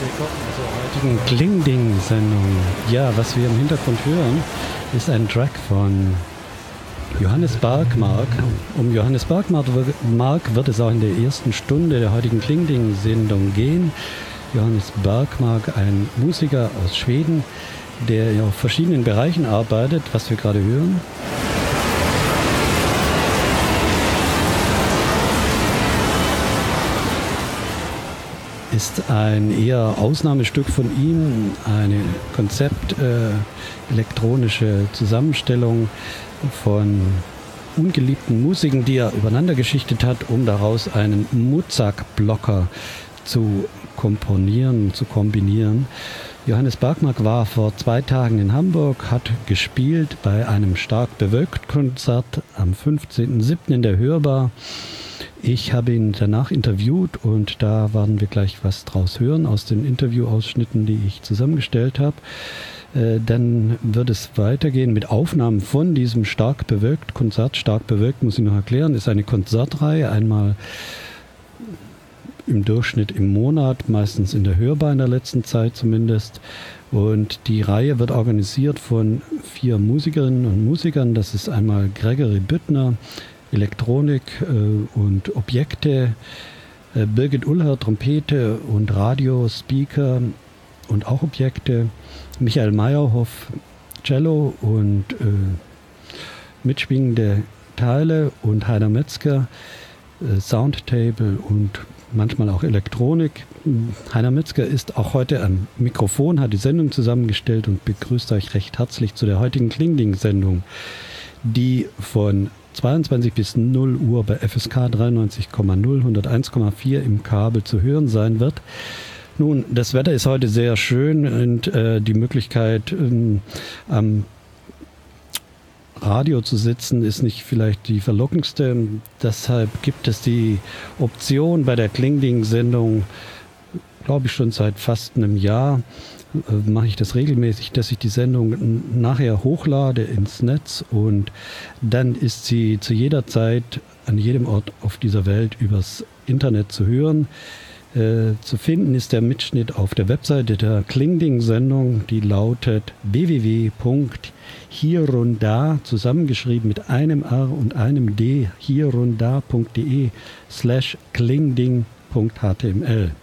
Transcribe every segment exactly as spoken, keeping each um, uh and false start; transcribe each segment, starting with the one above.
Willkommen zur heutigen Klingding-Sendung. Ja, was wir im Hintergrund hören, ist ein Track von Johannes Bergmark. Um Johannes Bergmark wird es auch in der ersten Stunde der heutigen Klingding-Sendung gehen. Johannes Bergmark, ein Musiker aus Schweden, der auf verschiedenen Bereichen arbeitet, was wir gerade hören. Ist ein eher Ausnahmestück von ihm, eine Konzept äh, elektronische Zusammenstellung von ungeliebten Musiken, die er übereinander geschichtet hat, um daraus einen Muzak-Blocker zu komponieren, zu kombinieren. Johannes Bergmark war vor zwei Tagen in Hamburg, hat gespielt bei einem stark bewölkten Konzert am fünfzehnten siebten in der Hörbar. Ich habe ihn danach interviewt und da werden wir gleich was draus hören aus den Interviewausschnitten, die ich zusammengestellt habe. Äh, dann wird es weitergehen mit Aufnahmen von diesem stark bewölkt Konzert. Stark bewölkt, muss ich noch erklären, ist eine Konzertreihe, einmal im Durchschnitt im Monat, meistens in der Hörbar in der letzten Zeit zumindest. Und die Reihe wird organisiert von vier Musikerinnen und Musikern. Das ist einmal Gregory Büttner, Elektronik äh, und Objekte, äh, Birgit Uller, Trompete und Radio, Speaker und auch Objekte, Michael Meyerhoff, Cello und äh, mitschwingende Teile und Heiner Metzger, äh, Soundtable und manchmal auch Elektronik. Heiner Metzger ist auch heute am Mikrofon, hat die Sendung zusammengestellt und begrüßt euch recht herzlich zu der heutigen Klingding-Sendung, die von zweiundzwanzig bis null Uhr bei F S K dreiundneunzig Komma null, hunderteins Komma vier im Kabel zu hören sein wird. Nun, das Wetter ist heute sehr schön und äh, die Möglichkeit ähm, am Radio zu sitzen ist nicht vielleicht die verlockendste. Deshalb gibt es die Option bei der Klingding-Sendung, glaube ich schon seit fast einem Jahr, äh, mache ich das regelmäßig, dass ich die Sendung nachher hochlade ins Netz und dann ist sie zu jeder Zeit an jedem Ort auf dieser Welt übers Internet zu hören. Äh, zu finden ist der Mitschnitt auf der Webseite der Klingding-Sendung, die lautet w w w punkt hierunda, zusammengeschrieben mit einem R und einem D, hierunda punkt de slash klingding punkt h t m l.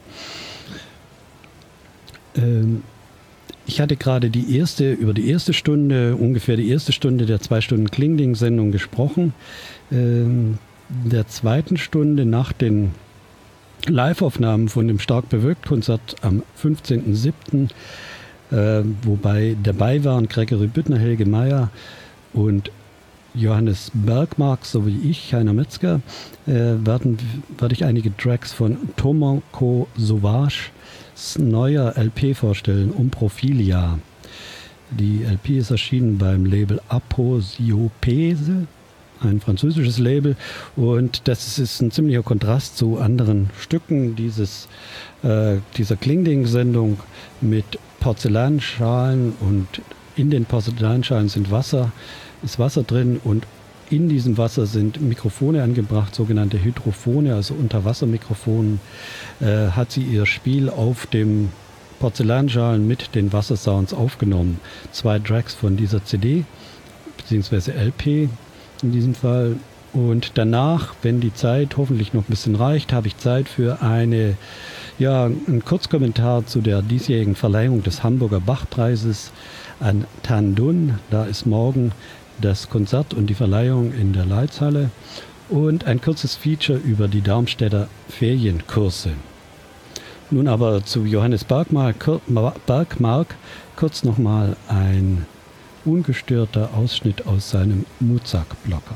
Ähm, ich hatte gerade die erste, über die erste Stunde, ungefähr die erste Stunde der zwei Stunden Klingding-Sendung gesprochen. Ähm, der zweiten Stunde nach den Live-Aufnahmen von dem stark bewölkt Konzert am fünfzehnten siebten, äh, wobei dabei waren Gregory Büttner, Helge Meyer und Johannes Bergmark sowie ich, Heiner Metzger, äh, werden, werde ich einige Tracks von Tomoko Sauvages neuer L P vorstellen, Umprofilia. Die L P ist erschienen beim Label Aposiopese, ein französisches Label, und das ist ein ziemlicher Kontrast zu anderen Stücken dieses, äh, dieser Klingding-Sendung mit Porzellanschalen, und in den Porzellanschalen sind Wasser, ist Wasser drin und in diesem Wasser sind Mikrofone angebracht, sogenannte Hydrophone, also Unterwassermikrofonen, äh, hat sie ihr Spiel auf dem Porzellanschalen mit den Wassersounds aufgenommen. Zwei Tracks von dieser C D, beziehungsweise L P, in diesem Fall. Und danach, wenn die Zeit hoffentlich noch ein bisschen reicht, habe ich Zeit für eine, ja, einen Kurzkommentar zu der diesjährigen Verleihung des Hamburger Bach-Preises an Tan Dun. Da ist morgen das Konzert und die Verleihung in der Leitzhalle und ein kurzes Feature über die Darmstädter Ferienkurse. Nun aber zu Johannes Bergmark, Bergmark kurz nochmal ein ungestörter Ausschnitt aus seinem Muzak-Blocker.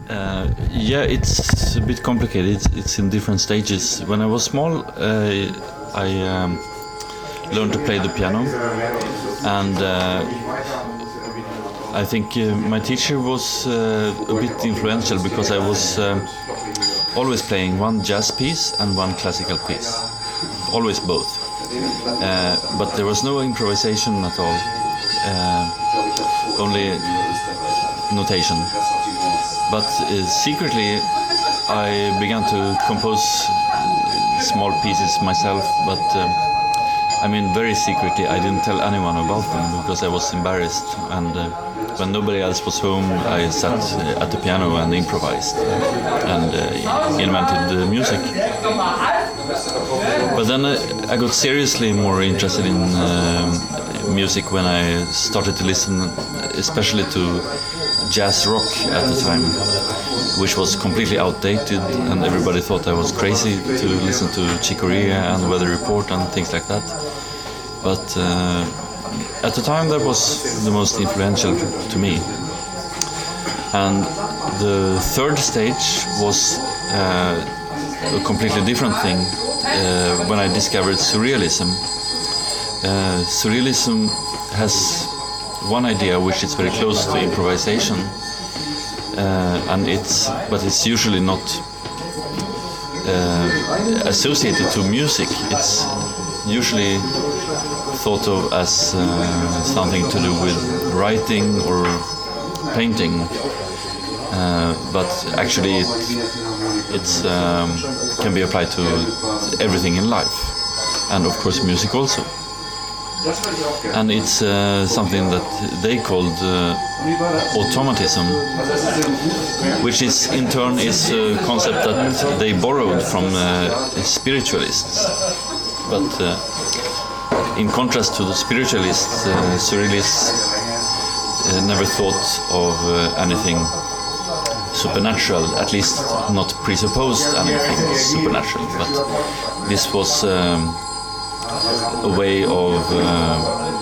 Uh, yeah, it's a bit complicated. It's, it's in different stages. When I was small, uh, I um, learned to play the piano, and uh, I think uh, my teacher was uh, a bit influential because I was um, always playing one jazz piece and one classical piece, always both. Uh, but there was no improvisation at all, uh, only notation. But uh, secretly I began to compose small pieces myself, but um, I mean very secretly. I didn't tell anyone about them because I was embarrassed, and uh, when nobody else was home I sat uh, at the piano and improvised and uh, invented the music. But then uh, I got seriously more interested in uh, music when I started to listen especially to jazz rock at the time, which was completely outdated, and everybody thought I was crazy to listen to Chick Corea and Weather Report and things like that. But uh, at the time that was the most influential to me. And the third stage was uh, a completely different thing uh, when I discovered surrealism. Uh, surrealism has one idea which is very close to improvisation, uh, and it's but it's usually not uh, associated to music. It's usually thought of as uh, something to do with writing or painting, uh, but actually it it's, um, can be applied to everything in life, and of course music also. And it's uh, something that they called uh, automatism, which is in turn is a concept that they borrowed from uh, spiritualists. But uh, in contrast to the spiritualists, uh, surrealists uh, never thought of uh, anything supernatural, at least not presupposed anything supernatural. But this was um, a way of uh,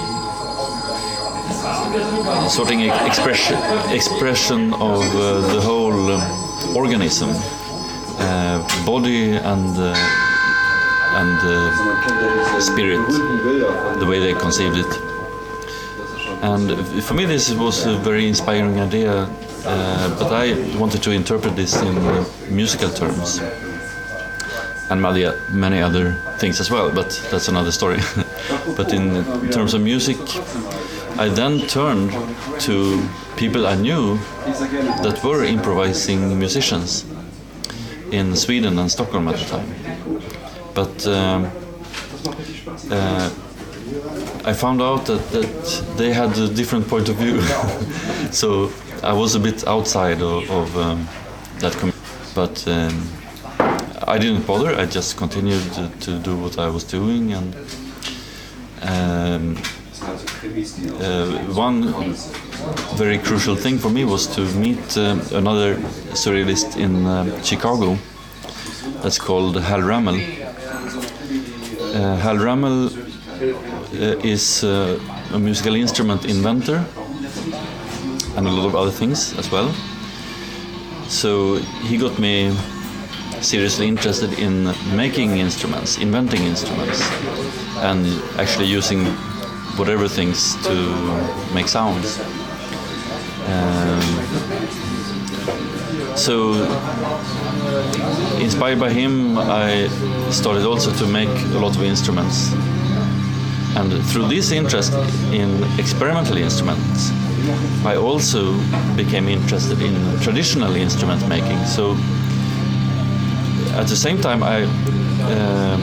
sorting expression expression of uh, the whole um, organism, uh, body and uh, and uh, spirit, the way they conceived it. And for me this was a very inspiring idea, uh, but I wanted to interpret this in uh, musical terms, and many, many other things as well, but that's another story. But in terms of music, I then turned to people I knew that were improvising musicians in Sweden and Stockholm at the time. But um, uh, I found out that, that they had a different point of view. So I was a bit outside of, of um, that community. But um, I didn't bother. I just continued to, to do what I was doing, and um, uh, one very crucial thing for me was to meet uh, another surrealist in uh, Chicago. That's called Hal Rammel. Uh, Hal Rammel uh, is uh, a musical instrument inventor and a lot of other things as well. So he got me seriously interested in making instruments, inventing instruments, and actually using whatever things to make sounds. Um, so, inspired by him, I started also to make a lot of instruments. And through this interest in experimental instruments, I also became interested in traditional instrument making. So, at the same time, I uh,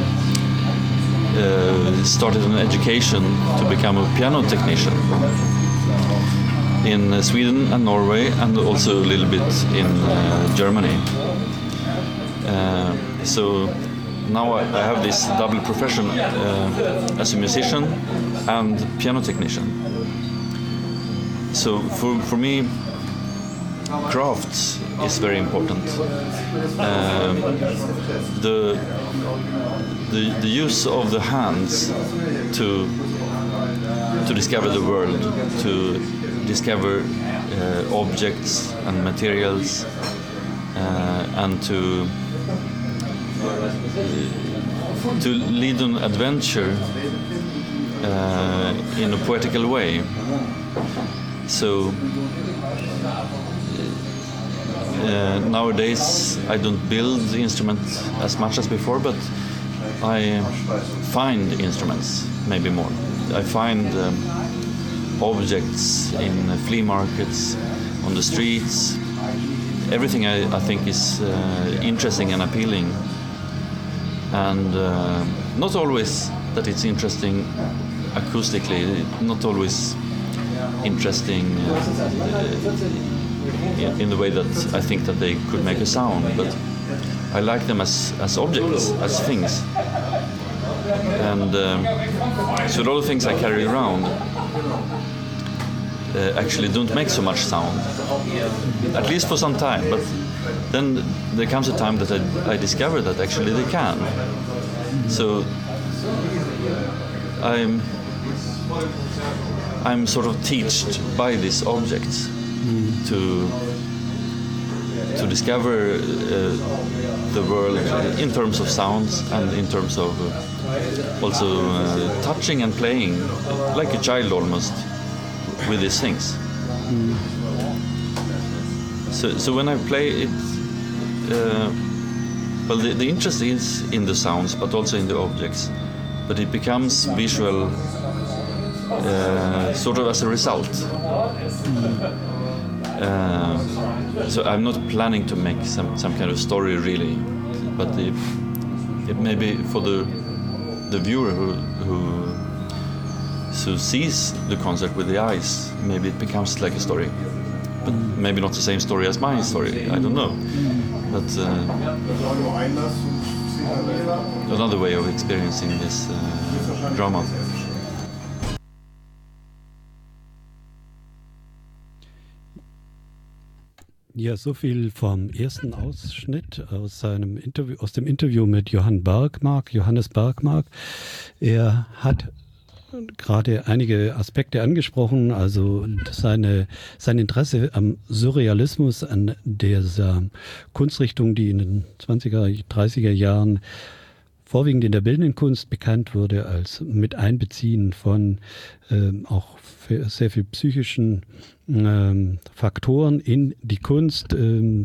uh, started an education to become a piano technician in uh, Sweden and Norway, and also a little bit in uh, Germany. Uh, so now I, I have this double profession uh, as a musician and piano technician. So for, for me, crafts is very important. Um, the, the the use of the hands to to discover the world, to discover uh, objects and materials, uh, and to to lead an adventure uh, in a poetical way. So uh, nowadays I don't build instruments as much as before, but I find instruments maybe more. I find um, objects in flea markets, on the streets. Everything I, I think is uh, interesting and appealing, and uh, not always that it's interesting acoustically, not always interesting uh, in, in the way that I think that they could make a sound, but I like them as, as objects, as things. And um, so a lot of things I carry around uh, actually don't make so much sound, at least for some time, but then there comes a time that I, I discover that actually they can. So I'm I'm sort of taught by these objects mm. to to discover uh, the world in terms of sounds and in terms of uh, also uh, touching and playing like a child almost with these things. Mm. So, so when I play it, uh, well, the, the interest is in the sounds, but also in the objects. But it becomes visual, uh, sort of as a result. Mm. Uh, so I'm not planning to make some, some kind of story really, but if it may be for the the viewer who, who who sees the concert with the eyes, maybe it becomes like a story, but maybe not the same story as my story. I don't know, but uh, another way of experiencing this uh, drama. Ja, so viel vom ersten Ausschnitt aus seinem Interview, aus dem Interview mit Johann Bergmark, Johannes Bergmark. Er hat gerade einige Aspekte angesprochen, also seine, sein Interesse am Surrealismus, an dieser Kunstrichtung, die in den zwanziger, dreißiger Jahren vorwiegend in der bildenden Kunst bekannt wurde, als Miteinbeziehen von ähm, auch sehr viel psychischen ähm, Faktoren in die Kunst. Ähm,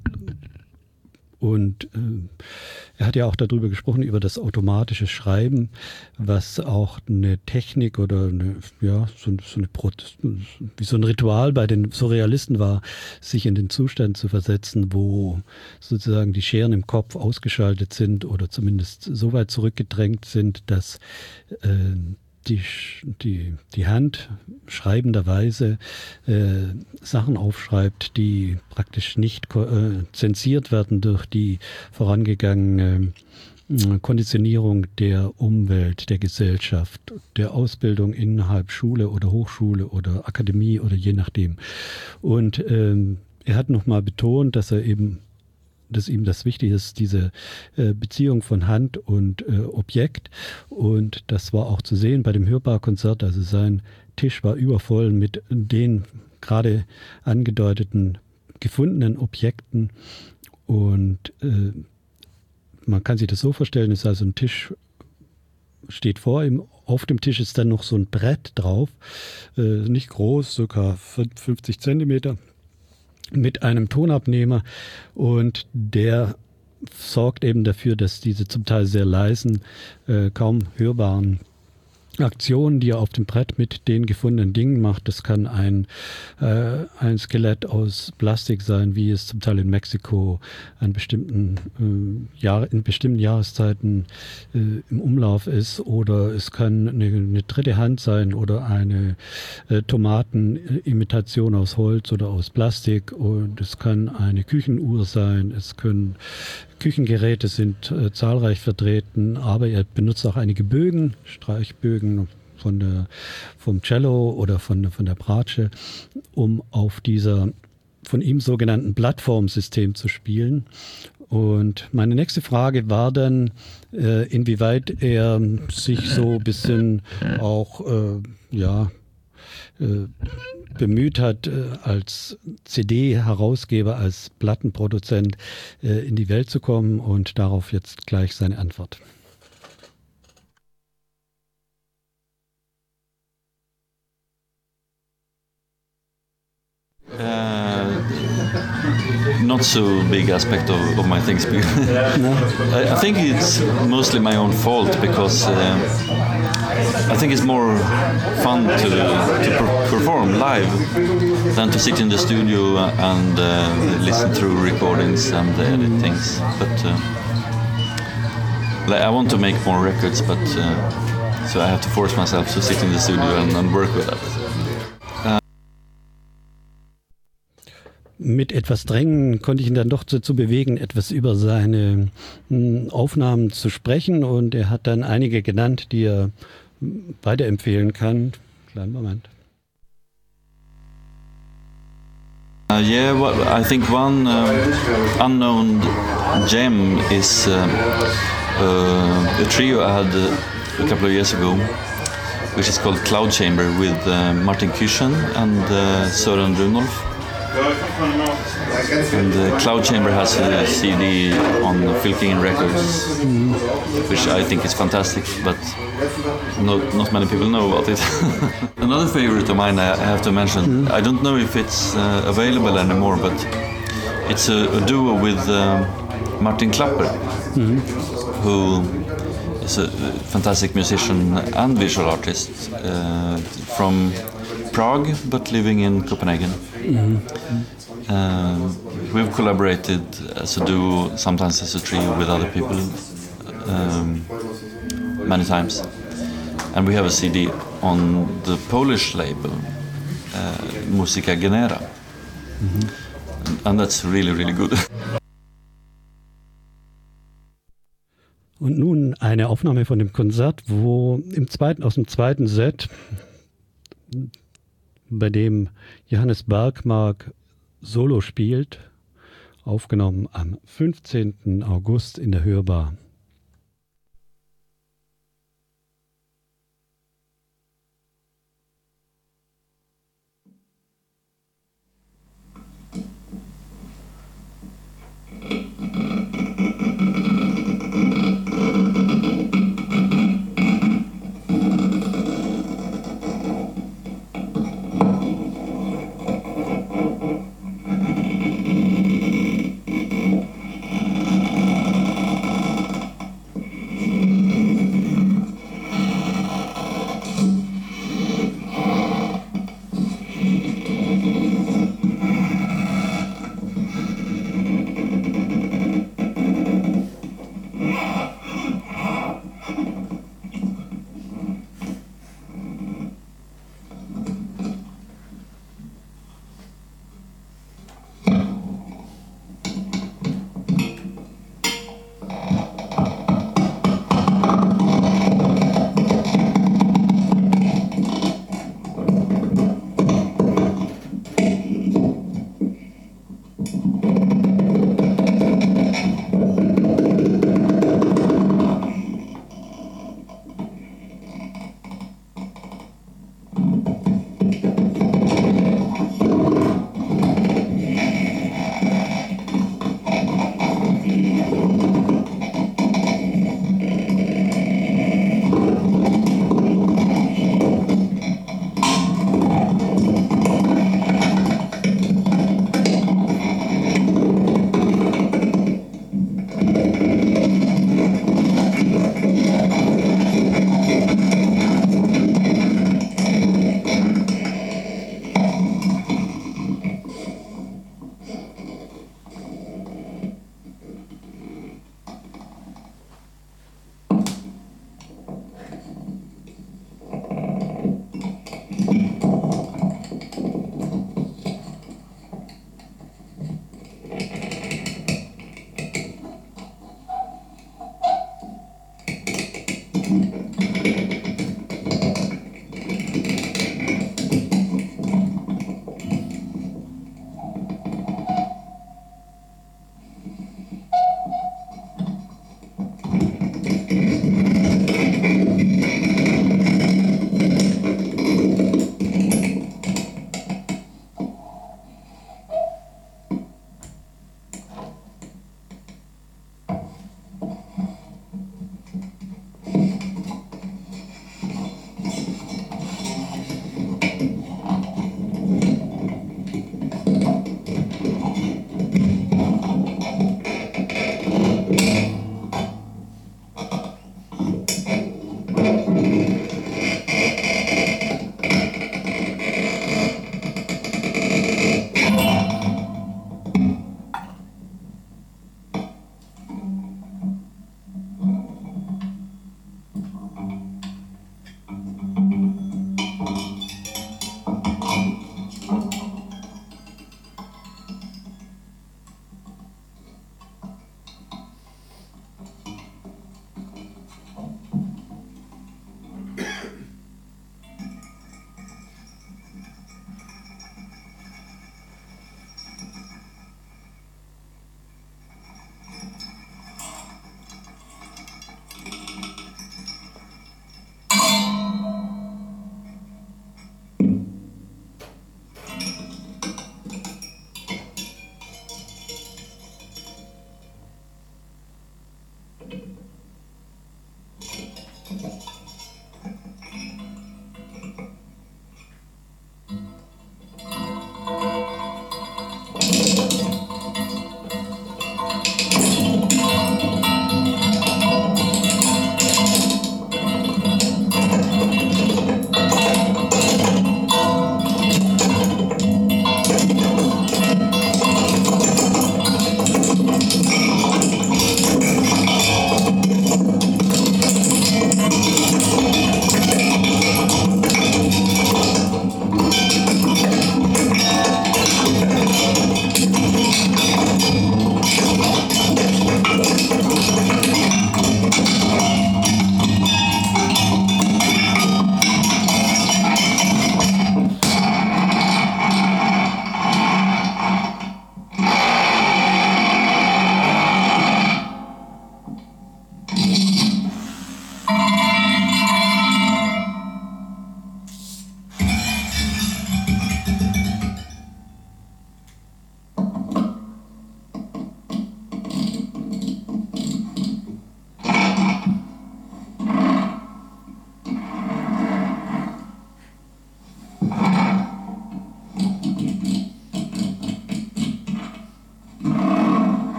und äh, er hat ja auch darüber gesprochen, über das automatische Schreiben, was auch eine Technik oder eine, ja, so, so eine Protest, wie so ein Ritual bei den Surrealisten war, sich in den Zustand zu versetzen, wo sozusagen die Scheren im Kopf ausgeschaltet sind oder zumindest so weit zurückgedrängt sind, dass äh, die, die, die Hand schreibenderweise äh, Sachen aufschreibt, die praktisch nicht äh, zensiert werden durch die vorangegangene äh, Konditionierung der Umwelt, der Gesellschaft, der Ausbildung innerhalb Schule oder Hochschule oder Akademie oder je nachdem. Und ähm, er hat nochmal betont, dass er eben dass ihm das wichtig ist, diese äh, Beziehung von Hand und äh, Objekt. Und das war auch zu sehen bei dem Hörbar-Konzert. Also sein Tisch war übervoll mit den gerade angedeuteten gefundenen Objekten. Und äh, man kann sich das so vorstellen, es ist also ein Tisch, steht vor ihm. Auf dem Tisch ist dann noch so ein Brett drauf, äh, nicht groß, circa fünfzig Zentimeter. Mit einem Tonabnehmer, und der sorgt eben dafür, dass diese zum Teil sehr leisen, äh, kaum hörbaren Aktionen, die er auf dem Brett mit den gefundenen Dingen macht. Das kann ein, äh, ein Skelett aus Plastik sein, wie es zum Teil in Mexiko an bestimmten, äh, Jahr, in bestimmten Jahreszeiten äh, im Umlauf ist. Oder es kann eine, eine dritte Hand sein oder eine äh, Tomatenimitation aus Holz oder aus Plastik. Und es kann eine Küchenuhr sein. Es können Küchengeräte sind äh, zahlreich vertreten, aber er benutzt auch einige Bögen, Streichbögen von der, vom Cello oder von, von der Bratsche, um auf dieser von ihm sogenannten Plattformsystem zu spielen. Und meine nächste Frage war dann, äh, inwieweit er sich so ein bisschen auch, äh, ja, äh, bemüht hat, als C D-Herausgeber, als Plattenproduzent in die Welt zu kommen, und darauf jetzt gleich seine Antwort. Uh, not so big aspect of, of my things. No. I, I think it's mostly my own fault, because uh, I think it's more fun to, to per- perform live than to sit in the studio and uh, listen through recordings and edit things. But uh, like, I want to make more records, but uh, so I have to force myself to sit in the studio and, and work with that. Mit etwas Drängen konnte ich ihn dann doch dazu bewegen, etwas über seine mh, Aufnahmen zu sprechen, und er hat dann einige genannt, die er weiterempfehlen kann. Kleinen Moment. Uh, yeah, well, I think one uh, unknown gem is uh, uh, a trio I had uh, a couple of years ago, which is called Cloud Chamber, with uh, Martin Küchen and uh, Søren Runolf. And uh, Cloud Chamber has a C D on Fylkingen Records, mm. which I think is fantastic, but not, not many people know about it. Another favorite of mine I have to mention, mm. I don't know if it's uh, available anymore, but it's a, a duo with um, Martin Klapper, mm. who is a fantastic musician and visual artist uh, from Prague, but living in Copenhagen. Mm-hmm. Um, we've collaborated as a duo, sometimes as a trio with other people, um, many times. And we have a C D on the Polish label, uh, Musica Genera. Mm-hmm. And that's really, really good. Und nun eine Aufnahme von dem Konzert, wo im zweiten, aus dem zweiten Set, bei dem Johannes Bergmark Solo spielt, aufgenommen am fünfzehnten August in der Hörbar.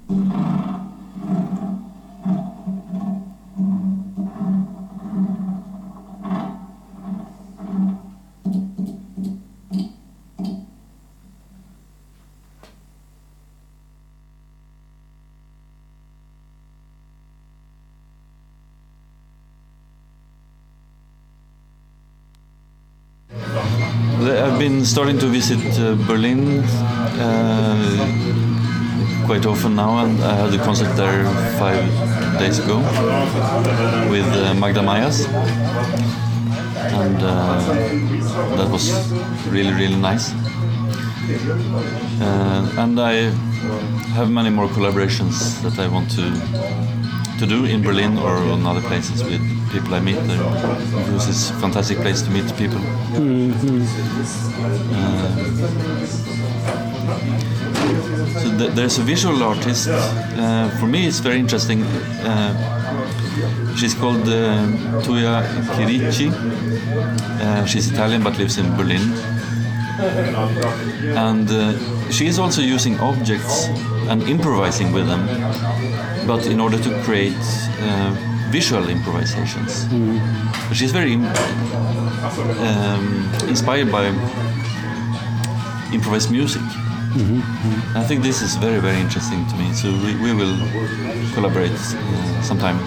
I've been starting to visit uh, Berlin uh, quite often now, and I had a concert there five days ago with uh, Magda Mayas, and uh, that was really, really nice. Uh, and I have many more collaborations that I want to to do in Berlin or in other places with people I meet there, because it's a fantastic place to meet people. Mm-hmm. Uh, so th- there's a visual artist. Uh, for me, it's very interesting. Uh, she's called uh, Tuya Chirichi. Uh, she's Italian but lives in Berlin. And uh, she is also using objects and improvising with them, but in order to create uh, visual improvisations. Mm. She's very um, inspired by improvised music. Mm-hmm. Mm-hmm. I think this is very, very interesting to me, so we, we will collaborate uh, sometime.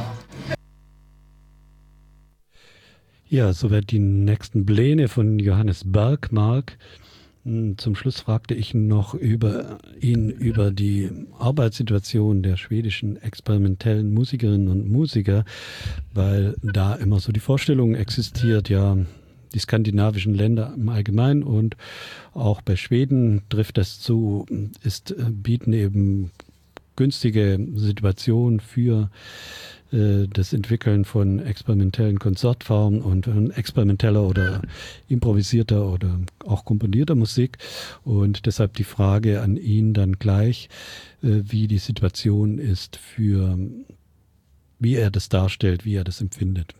Ja, soweit die nächsten Pläne von Johannes Bergmark. Zum Schluss fragte ich noch über ihn über die Arbeitssituation der schwedischen experimentellen Musikerinnen und Musiker, weil da immer so die Vorstellung existiert, ja, die skandinavischen Länder im Allgemeinen und auch bei Schweden trifft das zu, ist, bieten eben günstige Situationen für das Entwickeln von experimentellen Konzertformen und von experimenteller oder improvisierter oder auch komponierter Musik. Und deshalb die Frage an ihn dann gleich, wie die Situation ist für, wie er das darstellt, wie er das empfindet.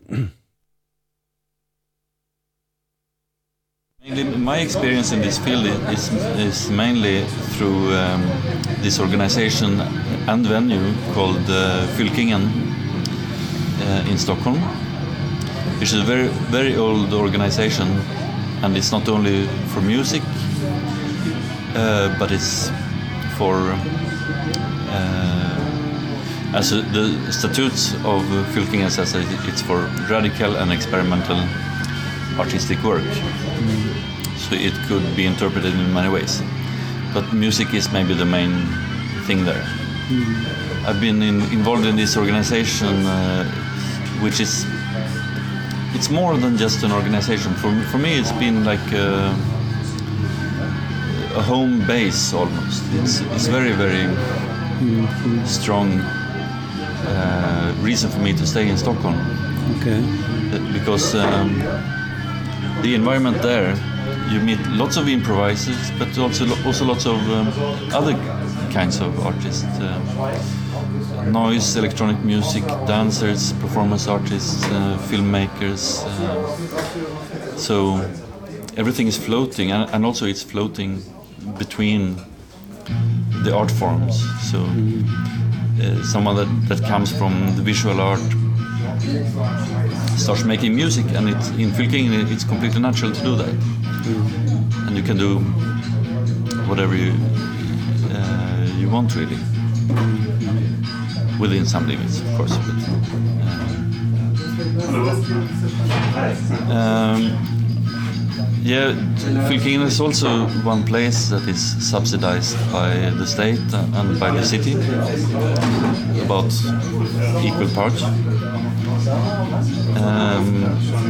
My experience in this field is, is mainly through um, this organization and venue called uh, Fylkingen. Uh, in Stockholm, which is a very, very old organization, and it's not only for music, uh, but it's for, uh, as a, the statutes of Fylkingen says, it's for radical and experimental artistic work. Mm. So it could be interpreted in many ways, but music is maybe the main thing there. Mm. I've been in, involved in this organization, uh, which is, it's more than just an organization. For, for me, it's been like a, a home base almost. It's, it's very, very mm-hmm. strong uh, reason for me to stay in Stockholm. Okay. Because um, the environment there, you meet lots of improvisers, but also also lots of um, other kinds of artists. Uh, noise, electronic music, dancers, performance artists, uh, filmmakers. Uh, so everything is floating, and, and also it's floating between the art forms. So uh, someone that, that comes from the visual art starts making music, and it's, in Fylkingen it's completely natural to do that. Mm. And you can do whatever you, uh, you want, really. Mm. Within some limits, of course. But, uh, um, yeah, Fylkingen is also one place that is subsidized by the state and by the city, about equal parts. Um,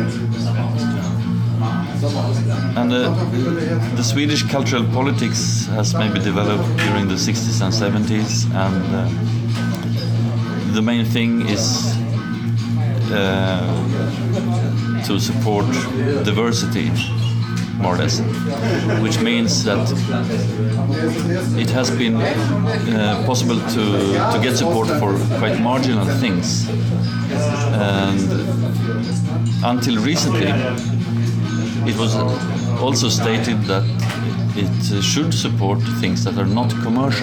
and uh, the Swedish cultural politics has maybe developed during the sixties and seventies, and uh, the main thing is uh, to support diversity, more or less, which means that it has been uh, possible to, to get support for quite marginal things. And until recently, it was also stated that it uh, should support things that are not commercial,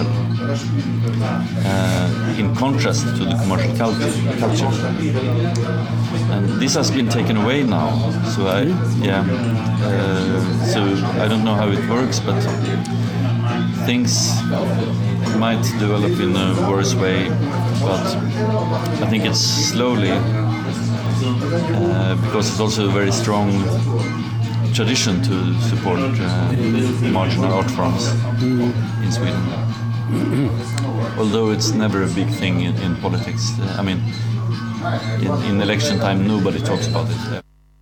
uh, in contrast to the commercial culture. culture. And this has been taken away now. So I, yeah, uh, so I don't know how it works, but things might develop in a worse way. But I think it's slowly, uh, because it's also a very strong tradition to support uh, marginal art forms in Sweden. Although it's never a big thing in, in politics. Uh, I mean, in, in election time, nobody talks about it.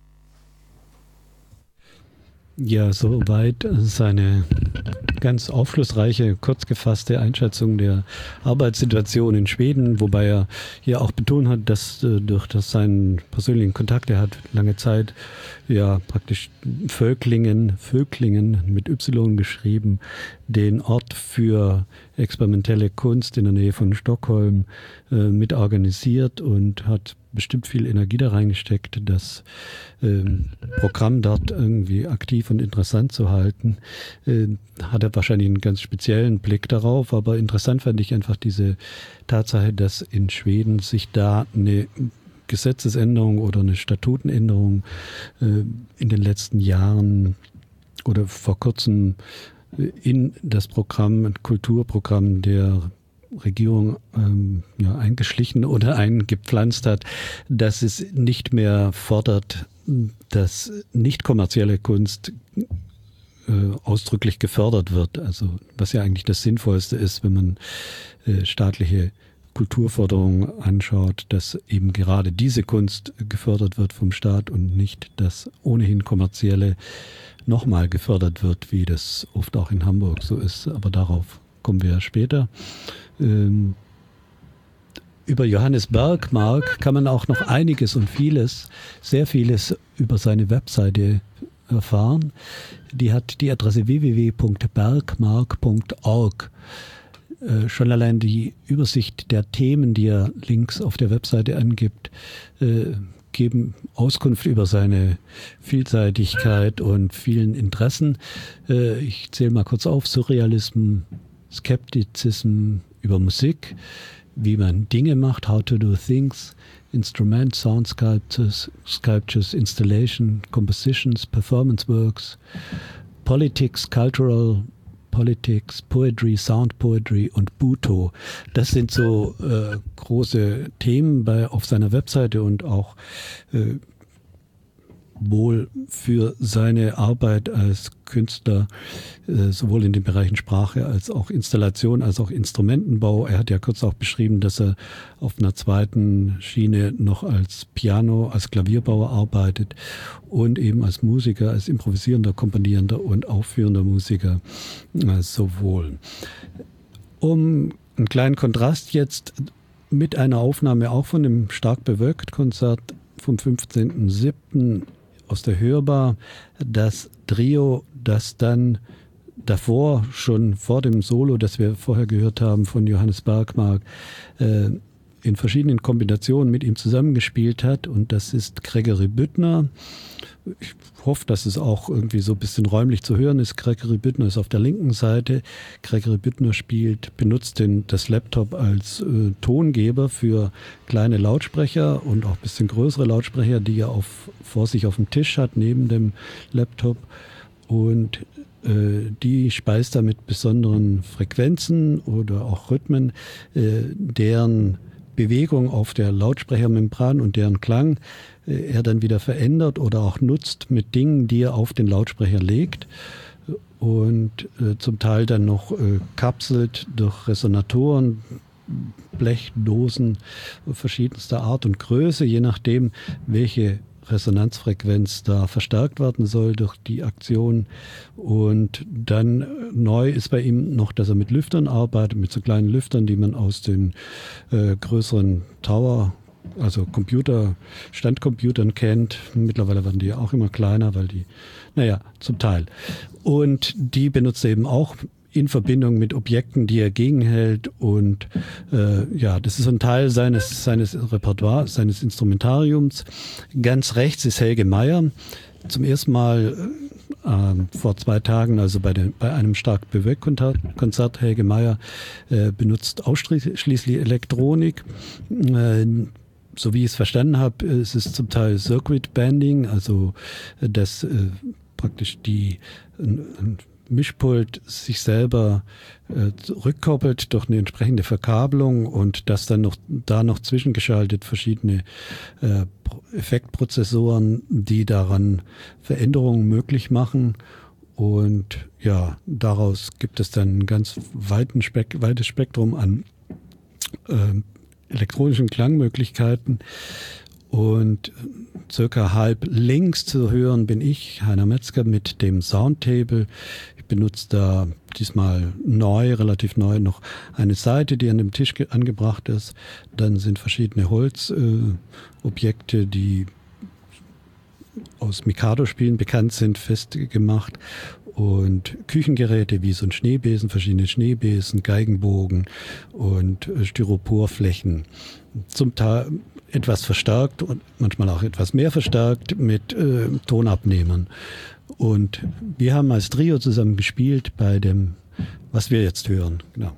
Ja, soweit seine ganz aufschlussreiche, kurz gefasste Einschätzung der Arbeitssituation in Schweden, wobei er hier auch betont hat, dass äh, durch das seinen persönlichen Kontakt, er hat lange Zeit ja praktisch Völklingen, Völklingen mit Y geschrieben, den Ort für experimentelle Kunst in der Nähe von Stockholm äh, mit organisiert und hat bestimmt viel Energie da reingesteckt, das ähm, Programm dort irgendwie aktiv und interessant zu halten. Äh, hat er wahrscheinlich einen ganz speziellen Blick darauf, aber interessant fand ich einfach diese Tatsache, dass in Schweden sich da eine Gesetzesänderung oder eine Statutenänderung äh, in den letzten Jahren oder vor kurzem in das Programm, Kulturprogramm der Regierung ähm, ja, eingeschlichen oder eingepflanzt hat, dass es nicht mehr fordert, dass nicht kommerzielle Kunst äh, ausdrücklich gefördert wird. Also was ja eigentlich das Sinnvollste ist, wenn man äh, staatliche Kulturförderung anschaut, dass eben gerade diese Kunst gefördert wird vom Staat und nicht das ohnehin kommerzielle nochmal gefördert wird, wie das oft auch in Hamburg so ist. Aber darauf kommen wir ja später. Ähm, über Johannes Bergmark kann man auch noch einiges und vieles, sehr vieles über seine Webseite erfahren. Die hat die Adresse w w w punkt bergmark punkt org. Äh, schon allein die Übersicht der Themen, die er links auf der Webseite angibt, äh, geben Auskunft über seine Vielseitigkeit und vielen Interessen. Äh, ich zähle mal kurz auf: Surrealism, Skeptizism, über Musik, wie man Dinge macht, how to do things, Instruments, Sound Sculptures, Sculptures, Installation, Compositions, Performance Works, Politics, Cultural Politics, Poetry, Sound Poetry und Buto. Das sind so äh, große Themen bei, auf seiner Webseite und auch äh, wohl für seine Arbeit als Künstler, äh, sowohl in den Bereichen Sprache als auch Installation, als auch Instrumentenbau. Er hat ja kurz auch beschrieben, dass er auf einer zweiten Schiene noch als Piano, als Klavierbauer arbeitet und eben als Musiker, als improvisierender, komponierender und aufführender Musiker äh, sowohl. Um einen kleinen Kontrast jetzt mit einer Aufnahme auch von dem Stark bewölkt Konzert vom fünfzehnten siebten aus der Hörbar, das Trio, das dann davor, schon vor dem Solo, das wir vorher gehört haben von Johannes Bergmark, äh, in verschiedenen Kombinationen mit ihm zusammengespielt hat. Und das ist Gregory Büttner. Ich hoffe, dass es auch irgendwie so ein bisschen räumlich zu hören ist. Gregory Büttner ist auf der linken Seite. Gregory Büttner spielt, benutzt den, das Laptop als äh, Tongeber für kleine Lautsprecher und auch ein bisschen größere Lautsprecher, die er auf, vor sich auf dem Tisch hat, neben dem Laptop. Und äh, die speist er mit besonderen Frequenzen oder auch Rhythmen, äh, deren Bewegung auf der Lautsprechermembran und deren Klang äh, er dann wieder verändert oder auch nutzt mit Dingen, die er auf den Lautsprecher legt und äh, zum Teil dann noch äh, kapselt durch Resonatoren, Blechdosen verschiedenster Art und Größe, je nachdem, welche Resonanzfrequenz da verstärkt werden soll durch die Aktion. Und dann neu ist bei ihm noch, dass er mit Lüftern arbeitet, mit so kleinen Lüftern, die man aus den äh, größeren Tower, also Computer, Standcomputern kennt. Mittlerweile werden die auch immer kleiner, weil die, naja, zum Teil. Und die benutzt er eben auch in Verbindung mit Objekten, die er gegenhält. Und äh, ja, das ist ein Teil seines, seines Repertoires, seines Instrumentariums. Ganz rechts ist Helge Meyer. Zum ersten Mal ähm, vor zwei Tagen, also bei, den, bei einem stark bewegt Konzert. Helge Meyer äh, benutzt ausschließlich Elektronik. Äh, so wie ich es verstanden habe, ist es zum Teil Circuit Banding, also äh, dass äh, praktisch die ein Mischpult sich selber äh, rückkoppelt durch eine entsprechende Verkabelung und dass dann noch da noch zwischengeschaltet verschiedene äh, Effektprozessoren, die daran Veränderungen möglich machen. Und ja, daraus gibt es dann ein ganz weiten Spek- weites Spektrum an äh, elektronischen Klangmöglichkeiten. Und circa halb links zu hören bin ich, Heiner Metzger, mit dem Soundtable. Ich benutze da diesmal neu, relativ neu, noch eine Seite, die an dem Tisch ge- angebracht ist. Dann sind verschiedene Holzobjekte, äh, die aus Mikado-Spielen bekannt sind, festgemacht. Und Küchengeräte wie so ein Schneebesen, verschiedene Schneebesen, Geigenbogen und äh, Styroporflächen. Zum Teil etwas verstärkt und manchmal auch etwas mehr verstärkt mit äh, Tonabnehmern. Und wir haben als Trio zusammen gespielt bei dem, was wir jetzt hören. Genau.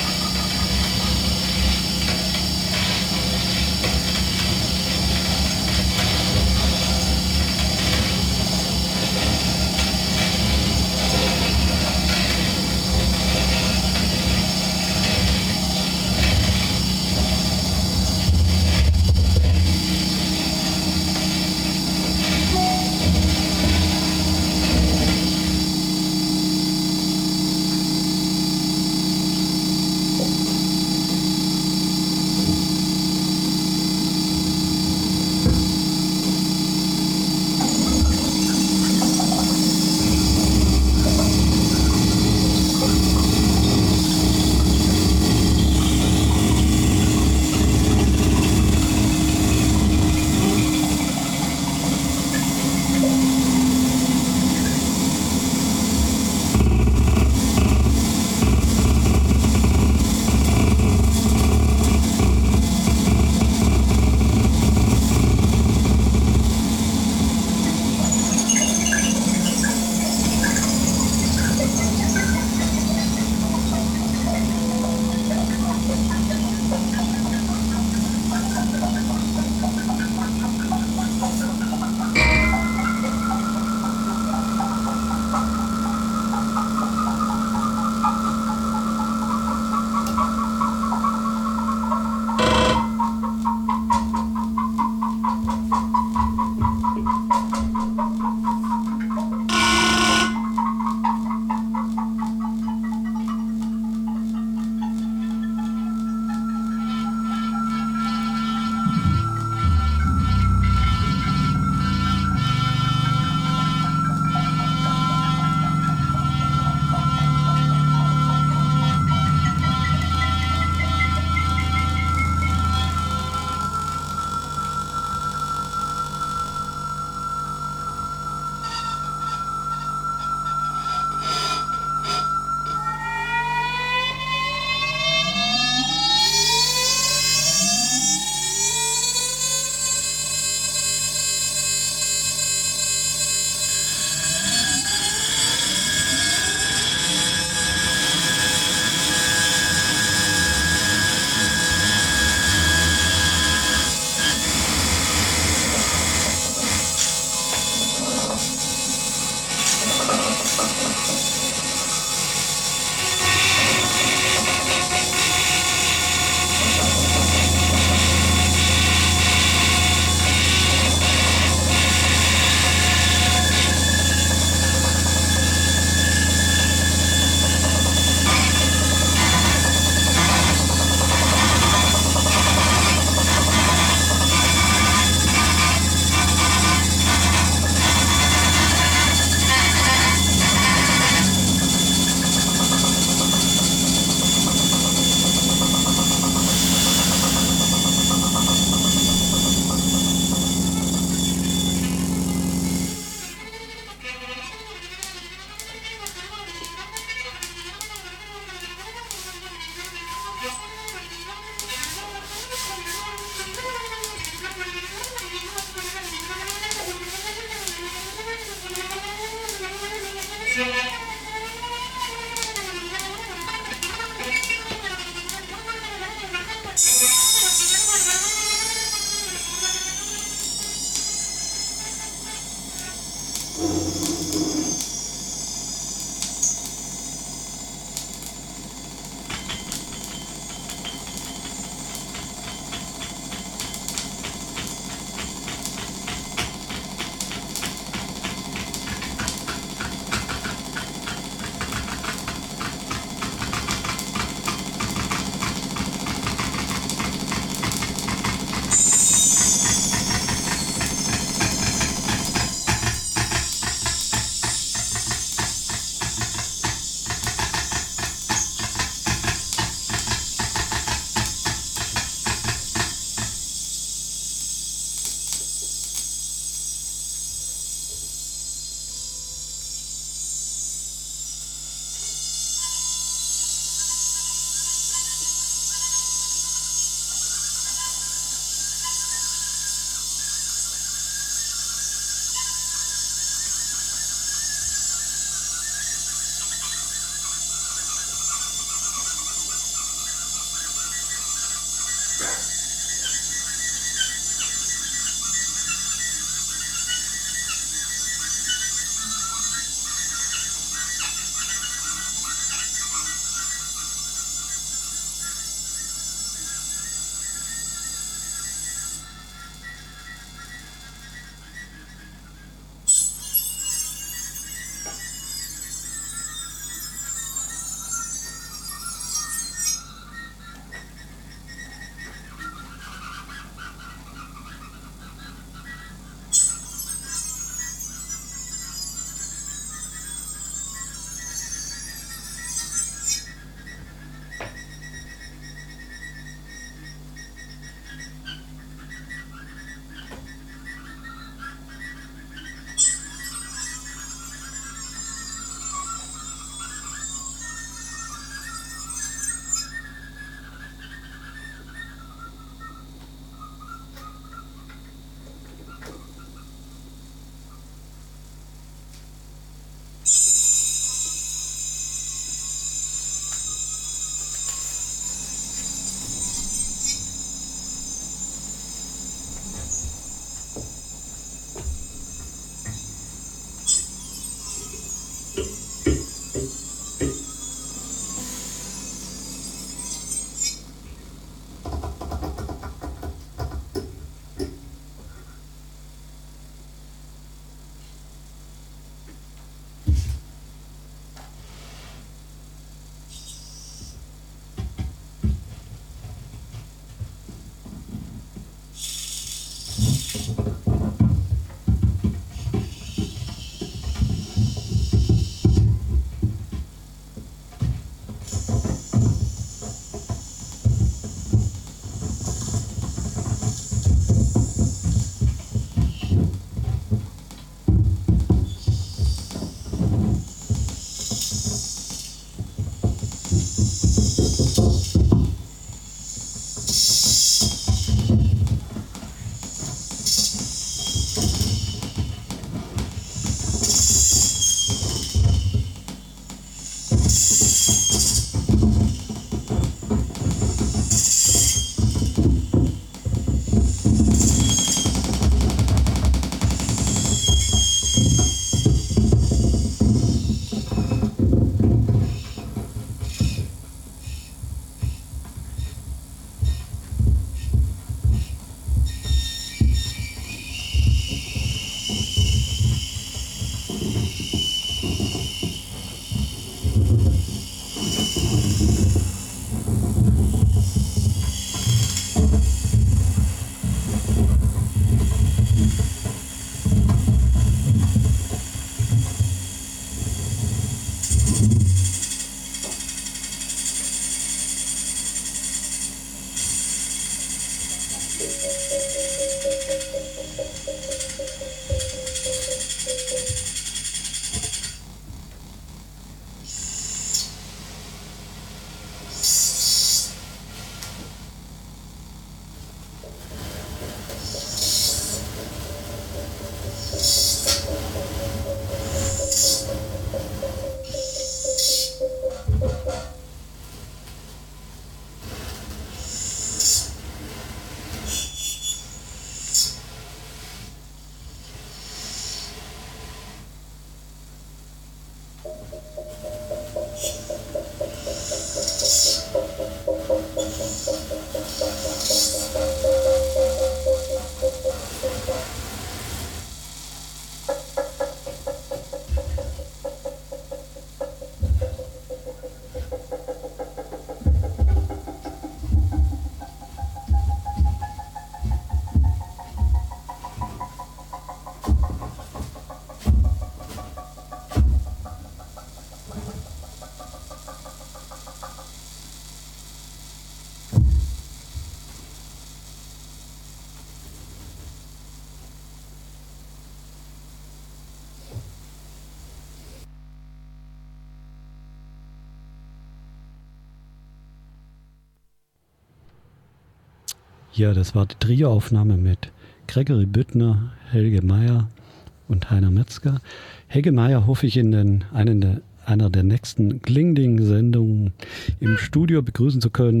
Ja, das war die Trioaufnahme mit Gregory Büttner, Helge Meyer und Heiner Metzger. Helge Meyer hoffe ich in den, einen der, einer der nächsten Glingding-Sendungen im Studio begrüßen zu können.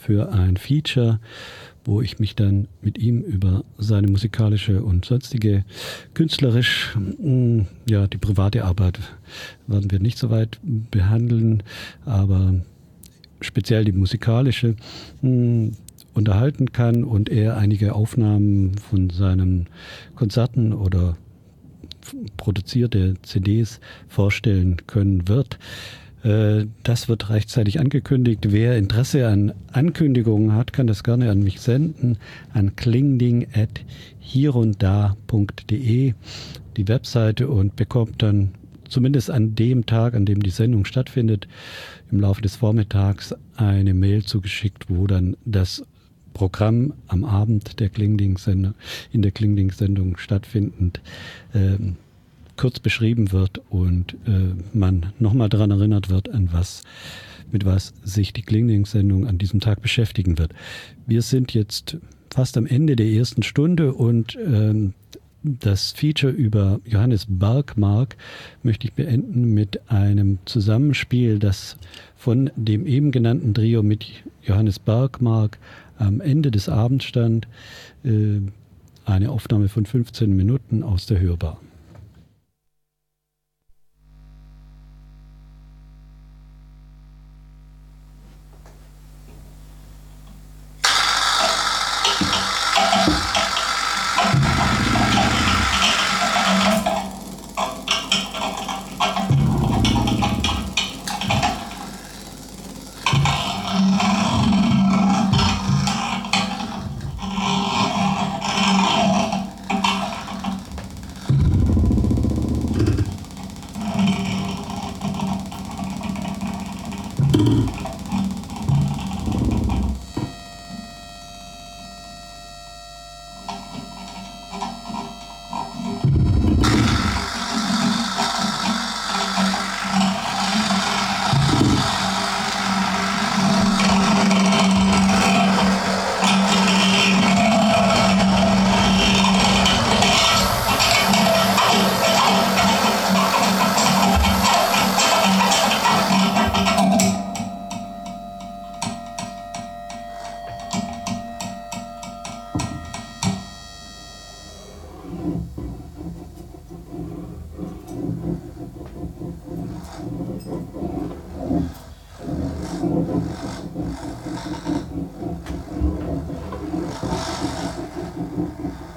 für ein Feature, wo ich mich dann mit ihm über seine musikalische und sonstige künstlerisch, mh, ja, die private Arbeit werden wir nicht so weit behandeln, aber speziell die musikalische mh, unterhalten kann und er einige Aufnahmen von seinen Konzerten oder produzierte C Ds vorstellen können wird. Das wird rechtzeitig angekündigt. Wer Interesse an Ankündigungen hat, kann das gerne an mich senden, an klingding at hierundda punkt de, die Webseite, und bekommt dann zumindest an dem Tag, an dem die Sendung stattfindet, im Laufe des Vormittags eine Mail zugeschickt, wo dann das Programm am Abend der Klingding-Sendung, in der Klingding-Sendung stattfindend, äh, kurz beschrieben wird und äh, man nochmal daran erinnert wird, an was, mit was sich die Klingding-Sendung an diesem Tag beschäftigen wird. Wir sind jetzt fast am Ende der ersten Stunde und äh, das Feature über Johannes Bergmark möchte ich beenden mit einem Zusammenspiel, das von dem eben genannten Trio mit Johannes Bergmark am Ende des Abends stand, äh, eine Aufnahme von fünfzehn Minuten aus der Hörbar. Thank you.